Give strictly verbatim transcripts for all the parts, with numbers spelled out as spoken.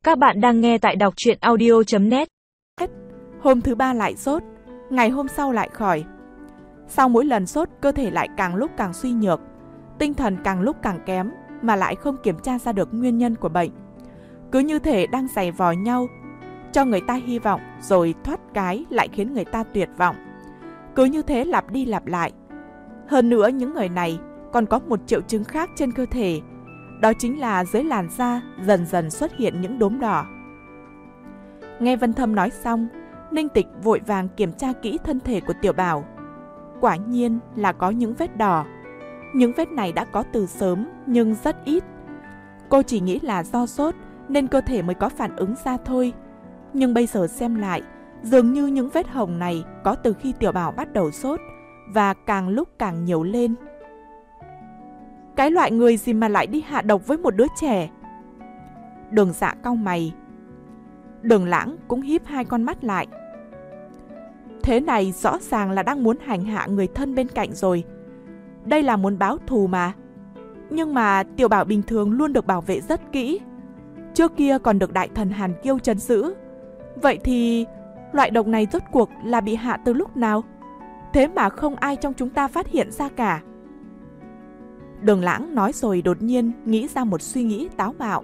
Các bạn đang nghe tại đọc truyện audio chấm net. Hôm thứ ba lại sốt, ngày hôm sau lại khỏi. Sau mỗi lần sốt, cơ thể lại càng lúc càng suy nhược, tinh thần càng lúc càng kém, mà lại không kiểm tra ra được nguyên nhân của bệnh. Cứ như thể đang giày vò nhau, cho người ta hy vọng rồi thoát cái lại khiến người ta tuyệt vọng. Cứ như thế lặp đi lặp lại. Hơn nữa, những người này còn có một triệu chứng khác trên cơ thể, đó chính là dưới làn da dần dần xuất hiện những đốm đỏ. Nghe Vân Thâm nói xong, Ninh Tịch vội vàng kiểm tra kỹ thân thể của Tiểu Bảo. Quả nhiên là có những vết đỏ. Những vết này đã có từ sớm nhưng rất ít. Cô chỉ nghĩ là do sốt nên cơ thể mới có phản ứng ra thôi. Nhưng bây giờ xem lại, dường như những vết hồng này có từ khi Tiểu Bảo bắt đầu sốt và càng lúc càng nhiều lên. Cái loại người gì mà lại đi hạ độc với một đứa trẻ? Đường Dạ cau mày. Đường Lãng cũng híp hai con mắt lại. Thế này rõ ràng là đang muốn hành hạ người thân bên cạnh rồi. Đây là muốn báo thù mà. Nhưng mà Tiểu Bảo bình thường luôn được bảo vệ rất kỹ. Trước kia còn được đại thần Hàn Kiêu trấn giữ. Vậy thì loại độc này rốt cuộc là bị hạ từ lúc nào? Thế mà không ai trong chúng ta phát hiện ra cả. Đường Lãng nói rồi đột nhiên nghĩ ra một suy nghĩ táo bạo.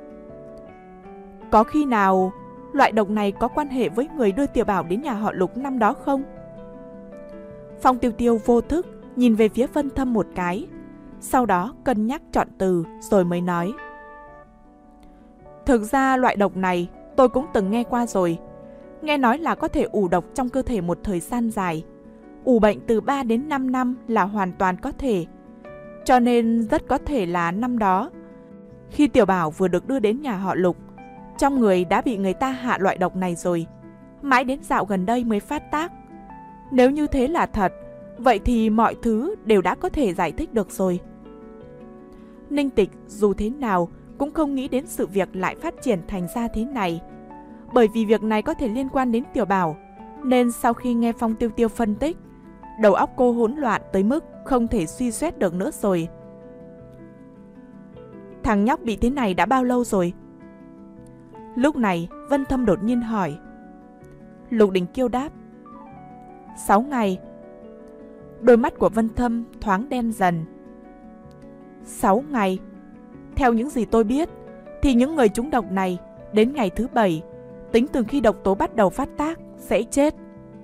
Có khi nào loại độc này có quan hệ với người đưa Tiểu Bảo đến nhà họ Lục năm đó không? Phong Tiêu Tiêu vô thức nhìn về phía Vân Thâm một cái, sau đó cân nhắc chọn từ rồi mới nói. Thực ra loại độc này tôi cũng từng nghe qua rồi. Nghe nói là có thể ủ độc trong cơ thể một thời gian dài. Ủ bệnh từ ba đến năm năm là hoàn toàn có thể. Cho nên rất có thể là năm đó, khi Tiểu Bảo vừa được đưa đến nhà họ Lục, trong người đã bị người ta hạ loại độc này rồi. Mãi đến dạo gần đây mới phát tác. Nếu như thế là thật, vậy thì mọi thứ đều đã có thể giải thích được rồi. Ninh Tịch dù thế nào cũng không nghĩ đến sự việc lại phát triển thành ra thế này. Bởi vì việc này có thể liên quan đến Tiểu Bảo, nên sau khi nghe Phong Tiêu Tiêu phân tích, đầu óc cô hỗn loạn tới mức không thể suy xét được nữa rồi. Thằng nhóc bị thế này đã bao lâu rồi? Lúc này Vân Thâm đột nhiên hỏi. Lục Đình Kiêu đáp. Sáu ngày. Đôi mắt của Vân Thâm thoáng đen dần. Sáu ngày. Theo những gì tôi biết, thì những người trúng độc này đến ngày thứ bảy, tính từ khi độc tố bắt đầu phát tác, sẽ chết.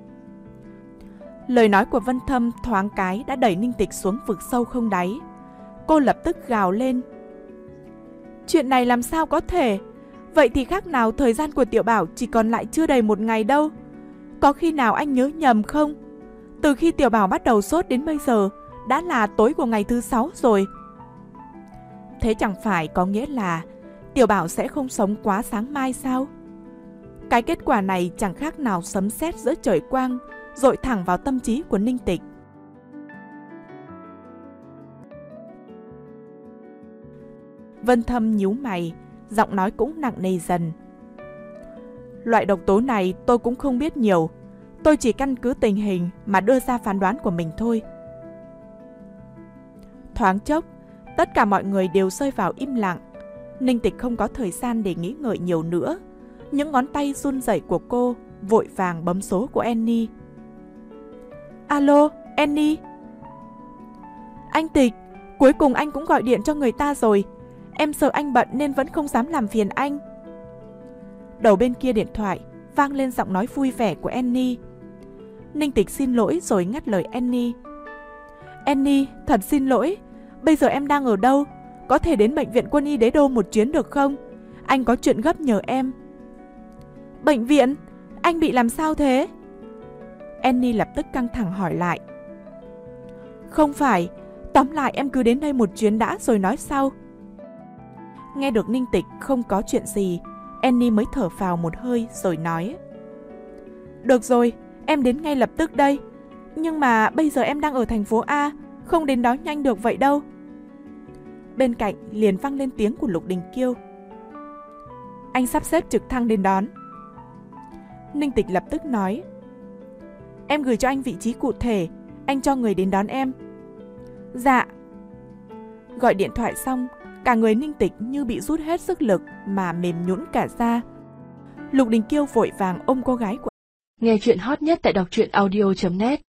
Lời nói của Vân Thâm thoáng cái đã đẩy Ninh Tịch xuống vực sâu không đáy. Cô lập tức gào lên. Chuyện này làm sao có thể? Vậy thì khác nào thời gian của Tiểu Bảo chỉ còn lại chưa đầy một ngày đâu. Có khi nào anh nhớ nhầm không? Từ khi Tiểu Bảo bắt đầu sốt đến bây giờ đã là tối của ngày thứ sáu rồi. Thế chẳng phải có nghĩa là Tiểu Bảo sẽ không sống quá sáng mai sao? Cái kết quả này chẳng khác nào sấm sét giữa trời quang, dội thẳng vào tâm trí của Ninh Tịch. Vân Thâm nhíu mày, giọng nói cũng nặng nề dần. Loại độc tố này tôi cũng không biết nhiều. Tôi chỉ căn cứ tình hình mà đưa ra phán đoán của mình thôi. Thoáng chốc, tất cả mọi người đều rơi vào im lặng. Ninh Tịch không có thời gian để nghĩ ngợi nhiều nữa. Những ngón tay run rẩy của cô vội vàng bấm số của Annie. Alo, Annie. Anh Tịch, cuối cùng anh cũng gọi điện cho người ta rồi. Em sợ anh bận nên vẫn không dám làm phiền anh. Đầu bên kia điện thoại vang lên giọng nói vui vẻ của Annie. Ninh Tịch xin lỗi rồi ngắt lời Annie. Annie, thật xin lỗi. Bây giờ em đang ở đâu? Có thể đến bệnh viện Quân y Đế Đô một chuyến được không? Anh có chuyện gấp nhờ em. Bệnh viện? Anh bị làm sao thế? Annie lập tức căng thẳng hỏi lại. Không phải, tóm lại em cứ đến đây một chuyến đã rồi nói sau. Nghe được Ninh Tịch không có chuyện gì, Annie mới thở phào một hơi rồi nói. Được rồi, em đến ngay lập tức đây. Nhưng mà bây giờ em đang ở thành phố A, không đến đó nhanh được vậy đâu. Bên cạnh liền vang lên tiếng của Lục Đình Kiêu. Anh sắp xếp trực thăng đến đón. Ninh Tịch lập tức nói. Em gửi cho anh vị trí cụ thể, anh cho người đến đón em. Dạ. Gọi điện thoại xong, Cả người Ninh Tịch như bị rút hết sức lực mà mềm nhũn cả da. Lục Đình Kiêu vội vàng ôm cô gái của Nghe chuyện hot nhất tại đọc truyện audio chấm net.